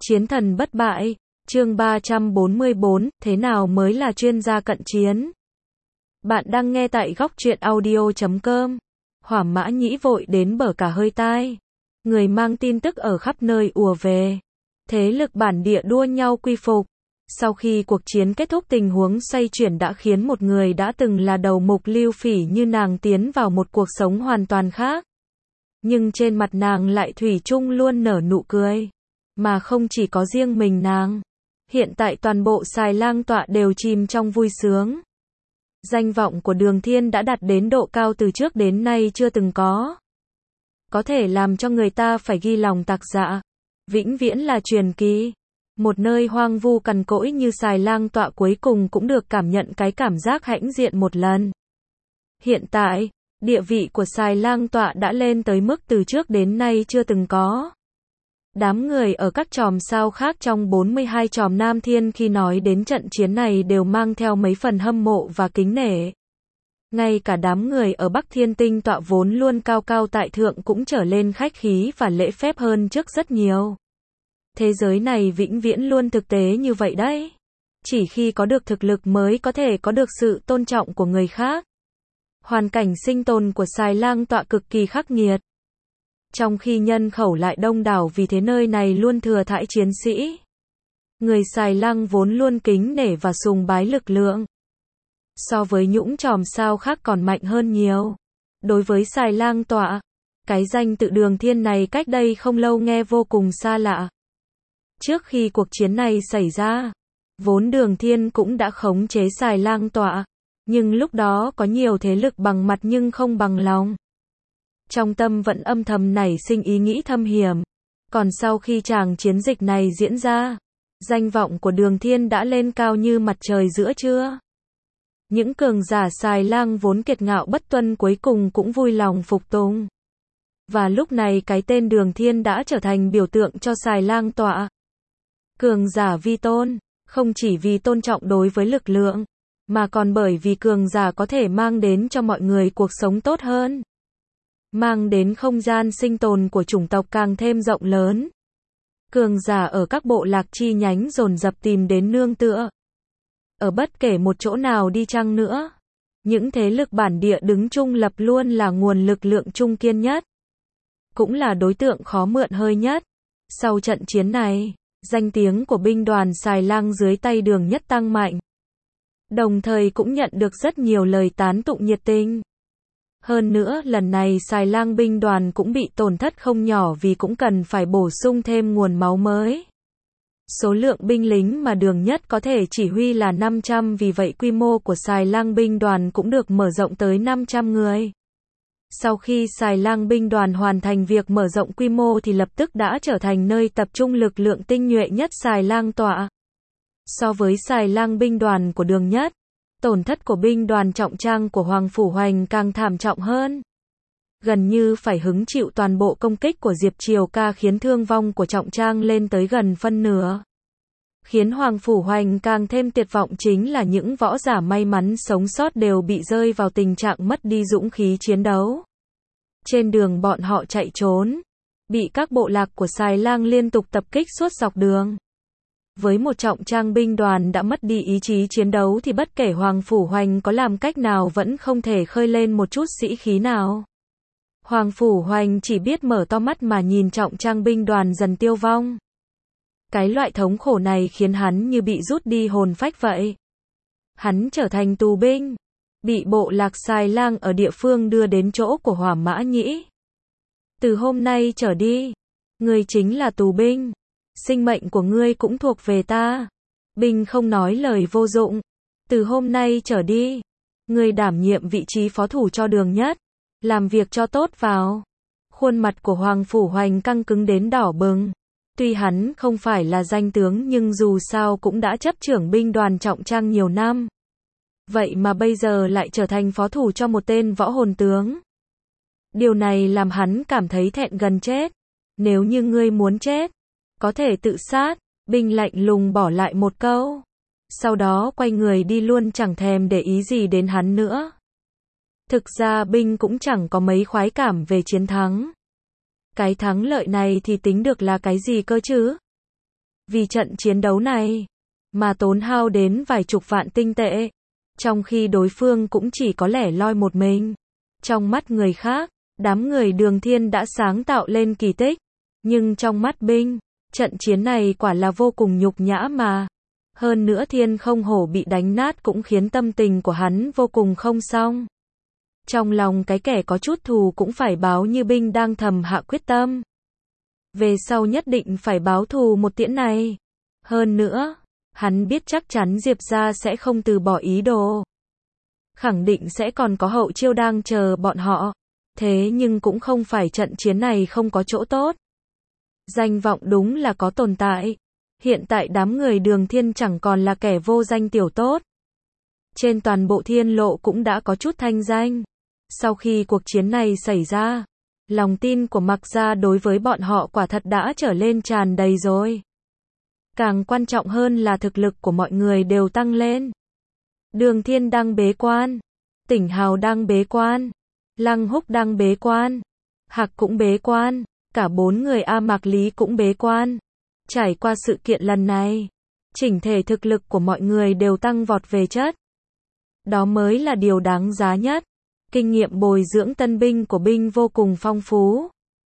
Chiến thần bất bại, chương 344, thế nào mới là chuyên gia cận chiến? Bạn đang nghe tại góc truyện audio.com. Hỏa Mã Nhĩ vội đến bở cả hơi tai. Người mang tin tức ở khắp nơi ùa về. Thế lực bản địa đua nhau quy phục. Sau khi cuộc chiến kết thúc, tình huống xoay chuyển đã khiến một người đã từng là đầu mục Lưu Phỉ như nàng tiến vào một cuộc sống hoàn toàn khác. Nhưng trên mặt nàng lại thủy chung luôn nở nụ cười. Mà không chỉ có riêng mình nàng. Hiện tại toàn bộ Xài Lang tọa đều chìm trong vui sướng. Danh vọng của Đường Thiên đã đạt đến độ cao từ trước đến nay chưa từng có. Có thể làm cho người ta phải ghi lòng tạc dạ. Vĩnh viễn là truyền kỳ. Một nơi hoang vu cằn cỗi như Xài Lang tọa cuối cùng cũng được cảm nhận cái cảm giác hãnh diện một lần. Hiện tại, địa vị của Xài Lang tọa đã lên tới mức từ trước đến nay chưa từng có. Đám người ở các chòm sao khác trong 42 chòm Nam Thiên khi nói đến trận chiến này đều mang theo mấy phần hâm mộ và kính nể. Ngay cả đám người ở Bắc Thiên Tinh tọa vốn luôn cao cao tại thượng cũng trở lên khách khí và lễ phép hơn trước rất nhiều. Thế giới này vĩnh viễn luôn thực tế như vậy đấy. Chỉ khi có được thực lực mới có thể có được sự tôn trọng của người khác. Hoàn cảnh sinh tồn của Xài Lang tọa cực kỳ khắc nghiệt. Trong khi nhân khẩu lại đông đảo, vì thế nơi này luôn thừa thãi chiến sĩ. Người Xài Lang vốn luôn kính nể và sùng bái lực lượng. So với những chòm sao khác còn mạnh hơn nhiều. Đối với Xài Lang tọa, cái danh tự Đường Thiên này cách đây không lâu nghe vô cùng xa lạ. Trước khi cuộc chiến này xảy ra, vốn Đường Thiên cũng đã khống chế Xài Lang tọa. Nhưng lúc đó có nhiều thế lực bằng mặt nhưng không bằng lòng. Trong tâm vẫn âm thầm nảy sinh ý nghĩ thâm hiểm. Còn sau khi tràng chiến dịch này diễn ra, danh vọng của Đường Thiên đã lên cao như mặt trời giữa trưa. Những cường giả Xài Lang vốn kiệt ngạo bất tuân cuối cùng cũng vui lòng phục tùng. Và lúc này cái tên Đường Thiên đã trở thành biểu tượng cho Xài Lang tọa. Cường giả vi tôn, không chỉ vì tôn trọng đối với lực lượng, mà còn bởi vì cường giả có thể mang đến cho mọi người cuộc sống tốt hơn. Mang đến không gian sinh tồn của chủng tộc càng thêm rộng lớn. Cường giả ở các bộ lạc chi nhánh dồn dập tìm đến nương tựa. Ở bất kể một chỗ nào đi chăng nữa, những thế lực bản địa đứng trung lập luôn là nguồn lực lượng trung kiên nhất. Cũng là đối tượng khó mượn hơi nhất. Sau trận chiến này, danh tiếng của binh đoàn Xài Lang dưới tay Đường Nhất tăng mạnh. Đồng thời cũng nhận được rất nhiều lời tán tụng nhiệt tình. Hơn nữa, lần này Xài Lang binh đoàn cũng bị tổn thất không nhỏ vì cũng cần phải bổ sung thêm nguồn máu mới. Số lượng binh lính mà Đường Nhất có thể chỉ huy là 500, vì vậy quy mô của Xài Lang binh đoàn cũng được mở rộng tới 500 người. Sau khi Xài Lang binh đoàn hoàn thành việc mở rộng quy mô thì lập tức đã trở thành nơi tập trung lực lượng tinh nhuệ nhất Xài Lang tọa. So với Xài Lang binh đoàn của Đường Nhất, tổn thất của binh đoàn trọng trang của Hoàng Phủ Hoành càng thảm trọng hơn. Gần như phải hứng chịu toàn bộ công kích của Diệp Triều Ca, khiến thương vong của trọng trang lên tới gần phân nửa. Khiến Hoàng Phủ Hoành càng thêm tuyệt vọng chính là những võ giả may mắn sống sót đều bị rơi vào tình trạng mất đi dũng khí chiến đấu. Trên đường bọn họ chạy trốn, bị các bộ lạc của Xài Lang liên tục tập kích suốt dọc đường. Với một trọng trang binh đoàn đã mất đi ý chí chiến đấu thì bất kể Hoàng Phủ Hoành có làm cách nào vẫn không thể khơi lên một chút sĩ khí nào. Hoàng Phủ Hoành chỉ biết mở to mắt mà nhìn trọng trang binh đoàn dần tiêu vong. Cái loại thống khổ này khiến hắn như bị rút đi hồn phách vậy. Hắn trở thành tù binh, bị bộ lạc Xài Lang ở địa phương đưa đến chỗ của Hỏa Mã Nhĩ. Từ hôm nay trở đi, ngươi chính là tù binh. Sinh mệnh của ngươi cũng thuộc về ta. Binh không nói lời vô dụng. Từ hôm nay trở đi, ngươi đảm nhiệm vị trí phó thủ cho Đường Nhất. Làm việc cho tốt vào. Khuôn mặt của Hoàng Phủ Hoành căng cứng đến đỏ bừng. Tuy hắn không phải là danh tướng nhưng dù sao cũng đã chấp trưởng binh đoàn trọng trang nhiều năm. Vậy mà bây giờ lại trở thành phó thủ cho một tên võ hồn tướng. Điều này làm hắn cảm thấy thẹn gần chết. Nếu như ngươi muốn chết, có thể tự sát. Binh lạnh lùng bỏ lại một câu. Sau đó quay người đi luôn, chẳng thèm để ý gì đến hắn nữa. Thực ra binh cũng chẳng có mấy khoái cảm về chiến thắng. Cái thắng lợi này thì tính được là cái gì cơ chứ? vì trận chiến đấu này mà tốn hao đến vài chục vạn tinh tệ, trong khi đối phương cũng chỉ có lẻ loi một mình. Trong mắt người khác, đám người Đường Thiên đã sáng tạo lên kỳ tích, nhưng trong mắt binh, trận chiến này quả là vô cùng nhục nhã mà. Hơn nữa Thiên Không Hổ bị đánh nát cũng khiến tâm tình của hắn vô cùng không xong. Trong lòng cái kẻ có chút thù cũng phải báo như binh đang thầm hạ quyết tâm. Về sau nhất định phải báo thù một tiễn này. Hơn nữa, hắn biết chắc chắn Diệp gia sẽ không từ bỏ ý đồ. Khẳng định sẽ còn có hậu chiêu đang chờ bọn họ. Thế nhưng cũng không phải trận chiến này không có chỗ tốt. Danh vọng đúng là có tồn tại. Hiện tại đám người Đường Thiên chẳng còn là kẻ vô danh tiểu tốt. Trên toàn bộ Thiên Lộ cũng đã có chút thanh danh. Sau khi cuộc chiến này xảy ra, lòng tin của Mạc gia đối với bọn họ quả thật đã trở lên tràn đầy rồi. Càng quan trọng hơn là thực lực của mọi người đều tăng lên. Đường Thiên đang bế quan, Tỉnh Hào đang bế quan, Lăng Húc đang bế quan, Hạc cũng bế quan, cả 4 người A Mạc Lý cũng bế quan. Trải qua sự kiện lần này, chỉnh thể thực lực của mọi người đều tăng vọt về chất. Đó mới là điều đáng giá nhất. Kinh nghiệm bồi dưỡng tân binh của binh vô cùng phong phú.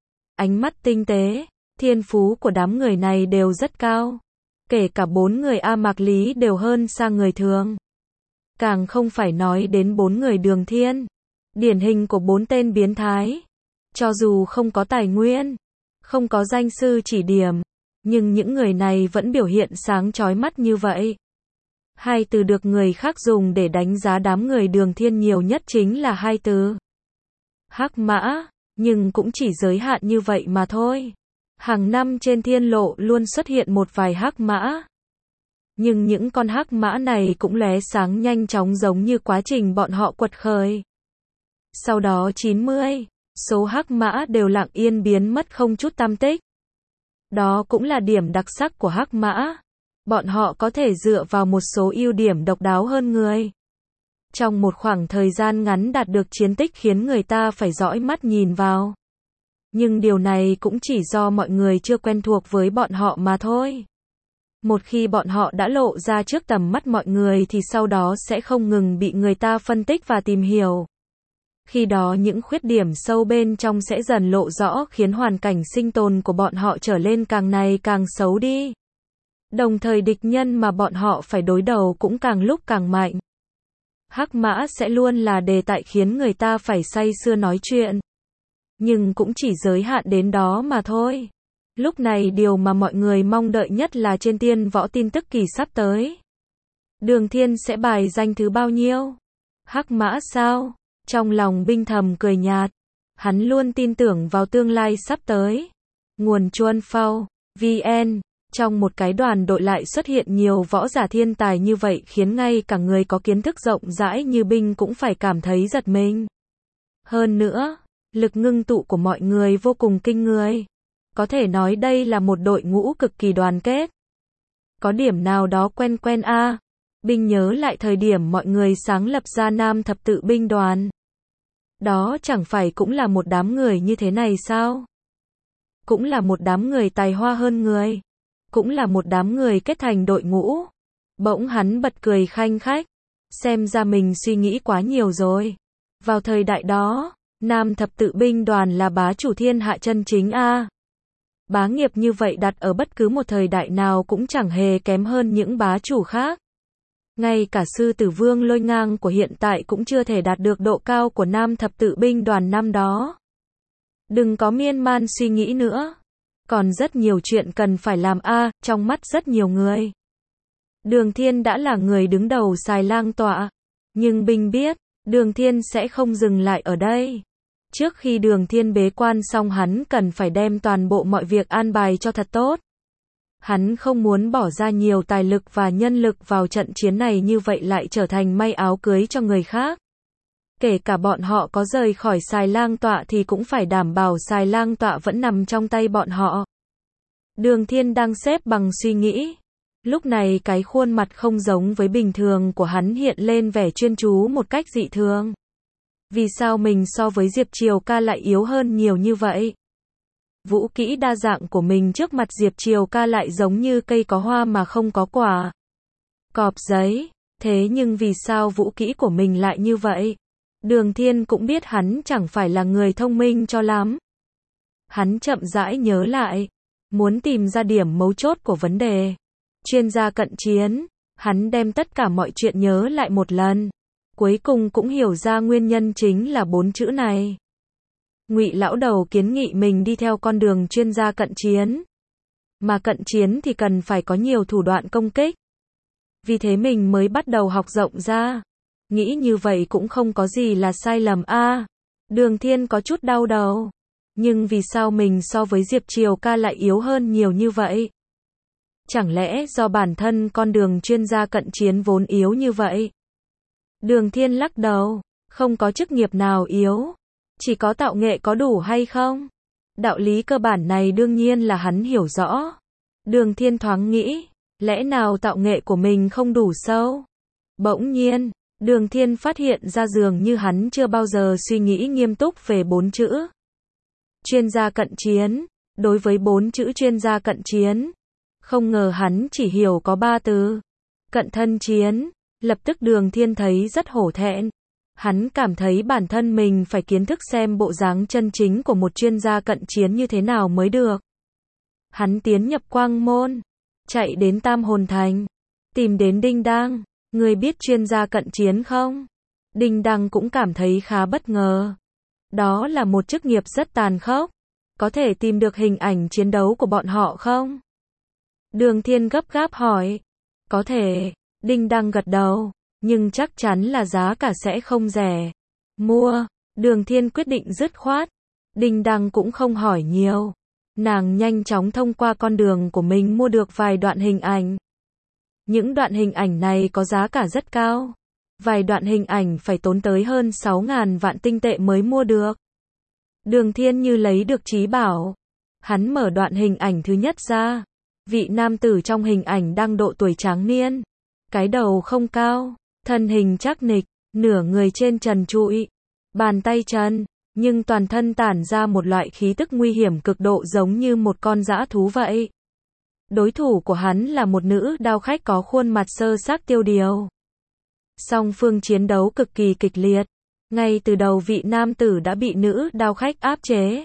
Ánh mắt tinh tế, thiên phú của đám người này đều rất cao. Kể cả 4 người A Mạc Lý đều hơn xa người thường. Càng không phải nói đến 4 người Đường Thiên. Điển hình của 4 tên biến thái. Cho dù không có tài nguyên, không có danh sư chỉ điểm, nhưng những người này vẫn biểu hiện sáng chói mắt như vậy. Hai từ được người khác dùng để đánh giá đám người Đường Thiên nhiều nhất chính là hai từ hắc mã, nhưng cũng chỉ giới hạn như vậy mà thôi. Hàng năm trên Thiên Lộ luôn xuất hiện một vài hắc mã. Nhưng những con hắc mã này cũng lóe sáng nhanh chóng giống như quá trình bọn họ quật khởi. Sau đó 90 số hắc mã đều lặng yên biến mất không chút tăm tích. Đó cũng là điểm đặc sắc của hắc mã. Bọn họ có thể dựa vào một số ưu điểm độc đáo hơn người. Trong một khoảng thời gian ngắn đạt được chiến tích khiến người ta phải dõi mắt nhìn vào. Nhưng điều này cũng chỉ do mọi người chưa quen thuộc với bọn họ mà thôi. Một khi bọn họ đã lộ ra trước tầm mắt mọi người thì sau đó sẽ không ngừng bị người ta phân tích và tìm hiểu. Khi đó những khuyết điểm sâu bên trong sẽ dần lộ rõ khiến hoàn cảnh sinh tồn của bọn họ trở lên càng ngày càng xấu đi. Đồng thời địch nhân mà bọn họ phải đối đầu cũng càng lúc càng mạnh. Hắc mã sẽ luôn là đề tài khiến người ta phải say sưa nói chuyện. Nhưng cũng chỉ giới hạn đến đó mà thôi. Lúc này điều mà mọi người mong đợi nhất là trên Tiên Võ tin tức kỳ sắp tới. Đường Thiên sẽ bài danh thứ bao nhiêu? Hắc mã sao? Trong lòng binh thầm cười nhạt. Hắn luôn tin tưởng vào tương lai sắp tới. Nguồn Chuan Phao, VN. Trong một cái đoàn đội lại xuất hiện nhiều võ giả thiên tài như vậy khiến ngay cả người có kiến thức rộng rãi như binh cũng phải cảm thấy giật mình. Hơn nữa, lực ngưng tụ của mọi người vô cùng kinh người. Có thể nói đây là một đội ngũ cực kỳ đoàn kết. Có điểm nào đó quen quen a? Binh nhớ lại thời điểm mọi người sáng lập ra Nam Thập Tự binh đoàn. Đó chẳng phải cũng là một đám người như thế này sao? Cũng là một đám người tài hoa hơn người. Cũng là một đám người kết thành đội ngũ. Bỗng hắn bật cười khanh khách. Xem ra mình suy nghĩ quá nhiều rồi. Vào thời đại đó, Nam Thập Tự binh đoàn là bá chủ thiên hạ chân chính a. Bá nghiệp như vậy đặt ở bất cứ một thời đại nào cũng chẳng hề kém hơn những bá chủ khác. Ngay cả Sư Tử Vương Lôi Ngang của hiện tại cũng chưa thể đạt được độ cao của Nam Thập Tự binh đoàn năm đó. Đừng có miên man suy nghĩ nữa. Còn rất nhiều chuyện cần phải làm a, trong mắt rất nhiều người. Đường Thiên đã là người đứng đầu Xài Lang tọa. Nhưng binh biết, Đường Thiên sẽ không dừng lại ở đây. Trước khi Đường Thiên bế quan xong hắn cần phải đem toàn bộ mọi việc an bài cho thật tốt. Hắn không muốn bỏ ra nhiều tài lực và nhân lực vào trận chiến này như vậy lại trở thành may áo cưới cho người khác. Kể cả bọn họ có rời khỏi Xài Lang tọa thì cũng phải đảm bảo Xài Lang tọa vẫn nằm trong tay bọn họ. Đường Thiên đang xếp bằng suy nghĩ. Lúc này cái khuôn mặt không giống với bình thường của hắn hiện lên vẻ chuyên chú một cách dị thường. Vì sao mình so với Diệp Triều Ca lại yếu hơn nhiều như vậy? Vũ kỹ đa dạng của mình trước mặt Diệp Triều Ca lại giống như cây có hoa mà không có quả. Cọp giấy. Thế nhưng vì sao vũ kỹ của mình lại như vậy? Đường Thiên cũng biết hắn chẳng phải là người thông minh cho lắm. Hắn chậm rãi nhớ lại, muốn tìm ra điểm mấu chốt của vấn đề. Chuyên gia cận chiến, hắn đem tất cả mọi chuyện nhớ lại một lần. Cuối cùng cũng hiểu ra nguyên nhân chính là 4 chữ này. Ngụy lão đầu kiến nghị mình đi theo con đường chuyên gia cận chiến. Mà cận chiến thì cần phải có nhiều thủ đoạn công kích. Vì thế mình mới bắt đầu học rộng ra. Nghĩ như vậy cũng không có gì là sai lầm a. Đường Thiên có chút đau đầu. Nhưng vì sao mình so với Diệp Triều Ca lại yếu hơn nhiều như vậy? Chẳng lẽ do bản thân con đường chuyên gia cận chiến vốn yếu như vậy? Đường Thiên lắc đầu, không có chức nghiệp nào yếu. Chỉ có tạo nghệ có đủ hay không? Đạo lý cơ bản này đương nhiên là hắn hiểu rõ. Đường Thiên thoáng nghĩ, lẽ nào tạo nghệ của mình không đủ sâu? Bỗng nhiên, Đường Thiên phát hiện ra dường như hắn chưa bao giờ suy nghĩ nghiêm túc về 4 chữ. Chuyên gia cận chiến. Đối với 4 chữ chuyên gia cận chiến, không ngờ hắn chỉ hiểu có 3 từ. Cận thân chiến. Lập tức Đường Thiên thấy rất hổ thẹn. Hắn cảm thấy bản thân mình phải kiến thức xem bộ dáng chân chính của một chuyên gia cận chiến như thế nào mới được. Hắn tiến nhập Quang Môn, chạy đến Tam Hồn Thành, tìm đến Đinh Đang. Người biết chuyên gia cận chiến không? Đinh Đang cũng cảm thấy khá bất ngờ. Đó là một chức nghiệp rất tàn khốc. Có thể tìm được hình ảnh chiến đấu của bọn họ không? Đường Thiên gấp gáp hỏi. Có thể. Đinh Đang gật đầu. Nhưng chắc chắn là giá cả sẽ không rẻ. Mua. Đường Thiên quyết định dứt khoát. Đinh Đang cũng không hỏi nhiều. Nàng nhanh chóng thông qua con đường của mình mua được vài đoạn hình ảnh. Những đoạn hình ảnh này có giá cả rất cao. Vài đoạn hình ảnh phải tốn tới hơn 6.000 vạn tinh tệ mới mua được. Đường Thiên như lấy được trí bảo. Hắn mở đoạn hình ảnh thứ nhất ra. Vị nam tử trong hình ảnh đang độ tuổi tráng niên. Cái đầu không cao, thân hình chắc nịch, nửa người trên trần trụi, bàn tay trần, nhưng toàn thân tản ra một loại khí tức nguy hiểm cực độ giống như một con dã thú vậy. Đối thủ của hắn là một nữ đao khách có khuôn mặt sơ xác tiêu điều. Song phương chiến đấu cực kỳ kịch liệt. Ngay từ đầu vị nam tử đã bị nữ đao khách áp chế.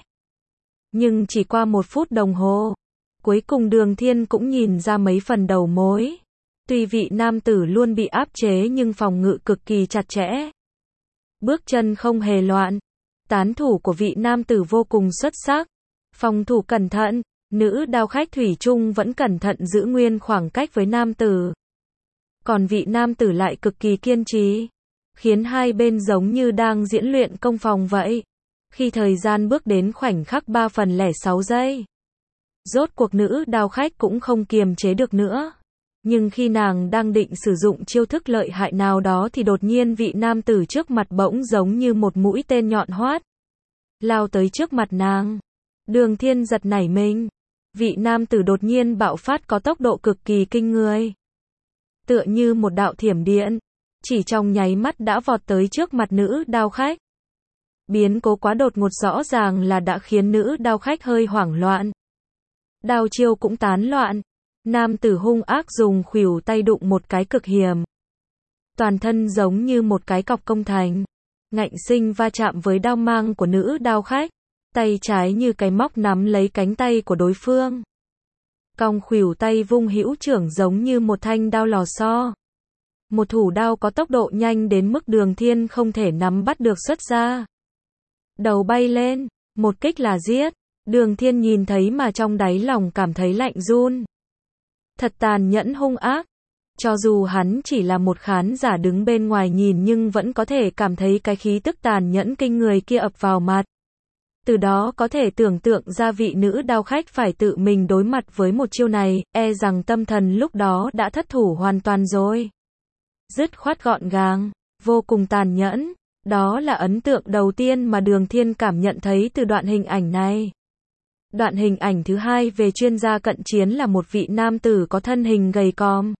Nhưng chỉ qua 1 phút đồng hồ, cuối cùng Đường Thiên cũng nhìn ra mấy phần đầu mối. Tuy vị nam tử luôn bị áp chế nhưng phòng ngự cực kỳ chặt chẽ. Bước chân không hề loạn. Tán thủ của vị nam tử vô cùng xuất sắc. Phòng thủ cẩn thận, nữ đao khách thủy chung vẫn cẩn thận giữ nguyên khoảng cách với nam tử. Còn vị nam tử lại cực kỳ kiên trì, khiến hai bên giống như đang diễn luyện công phòng vậy. Khi thời gian bước đến khoảnh khắc 3:06 giây, rốt cuộc nữ đao khách cũng không kiềm chế được nữa. Nhưng khi nàng đang định sử dụng chiêu thức lợi hại nào đó thì đột nhiên vị nam tử trước mặt bỗng giống như một mũi tên nhọn hoắt, lao tới trước mặt nàng. Đường Thiên giật nảy mình. Vị nam tử đột nhiên bạo phát có tốc độ cực kỳ kinh người. Tựa như một đạo thiểm điện, chỉ trong nháy mắt đã vọt tới trước mặt nữ đao khách. Biến cố quá đột ngột rõ ràng là đã khiến nữ đao khách hơi hoảng loạn. Đao chiêu cũng tán loạn. Nam tử hung ác dùng khuỷu tay đụng một cái cực hiểm. Toàn thân giống như một cái cọc công thành. Ngạnh sinh va chạm với đao mang của nữ đao khách. Tay trái như cái móc nắm lấy cánh tay của đối phương. Cong khuỷu tay vung hữu trưởng giống như một thanh đao lò xo. Một thủ đao có tốc độ nhanh đến mức Đường Thiên không thể nắm bắt được xuất ra. Đầu bay lên, một kích là giết. Đường Thiên nhìn thấy mà trong đáy lòng cảm thấy lạnh run. Thật tàn nhẫn hung ác. Cho dù hắn chỉ là một khán giả đứng bên ngoài nhìn nhưng vẫn có thể cảm thấy cái khí tức tàn nhẫn kinh người kia ập vào mặt. Từ đó có thể tưởng tượng ra vị nữ đao khách phải tự mình đối mặt với một chiêu này, e rằng tâm thần lúc đó đã thất thủ hoàn toàn rồi. Dứt khoát gọn gàng, vô cùng tàn nhẫn. Đó là ấn tượng đầu tiên mà Đường Thiên cảm nhận thấy từ đoạn hình ảnh này. Đoạn hình ảnh thứ hai về chuyên gia cận chiến là một vị nam tử có thân hình gầy còm.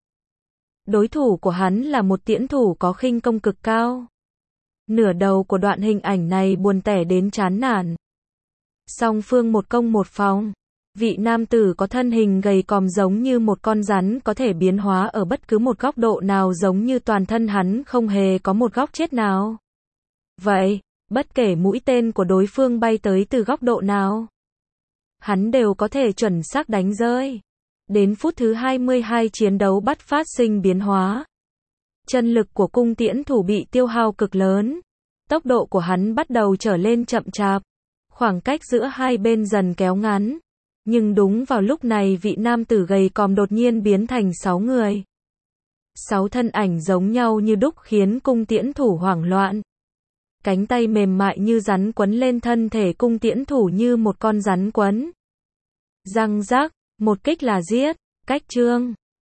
Đối thủ của hắn là một tiễn thủ có khinh công cực cao. Nửa đầu của đoạn hình ảnh này buồn tẻ đến chán nản. Song phương một công một phòng. Vị nam tử có thân hình gầy còm giống như một con rắn có thể biến hóa ở bất cứ một góc độ nào giống như toàn thân hắn không hề có một góc chết nào. Vậy, bất kể mũi tên của đối phương bay tới từ góc độ nào, hắn đều có thể chuẩn xác đánh rơi. Đến phút thứ 22 chiến đấu bắt phát sinh biến hóa. Chân lực của cung tiễn thủ bị tiêu hao cực lớn. Tốc độ của hắn bắt đầu trở lên chậm chạp. Khoảng cách giữa hai bên dần kéo ngắn. Nhưng đúng vào lúc này vị nam tử gầy còm đột nhiên biến thành 6 người. 6 thân ảnh giống nhau như đúc khiến cung tiễn thủ hoảng loạn. Cánh tay mềm mại như rắn quấn lên thân thể cung tiễn thủ như một con rắn quấn. Răng rác, một kích là giết, cách chương.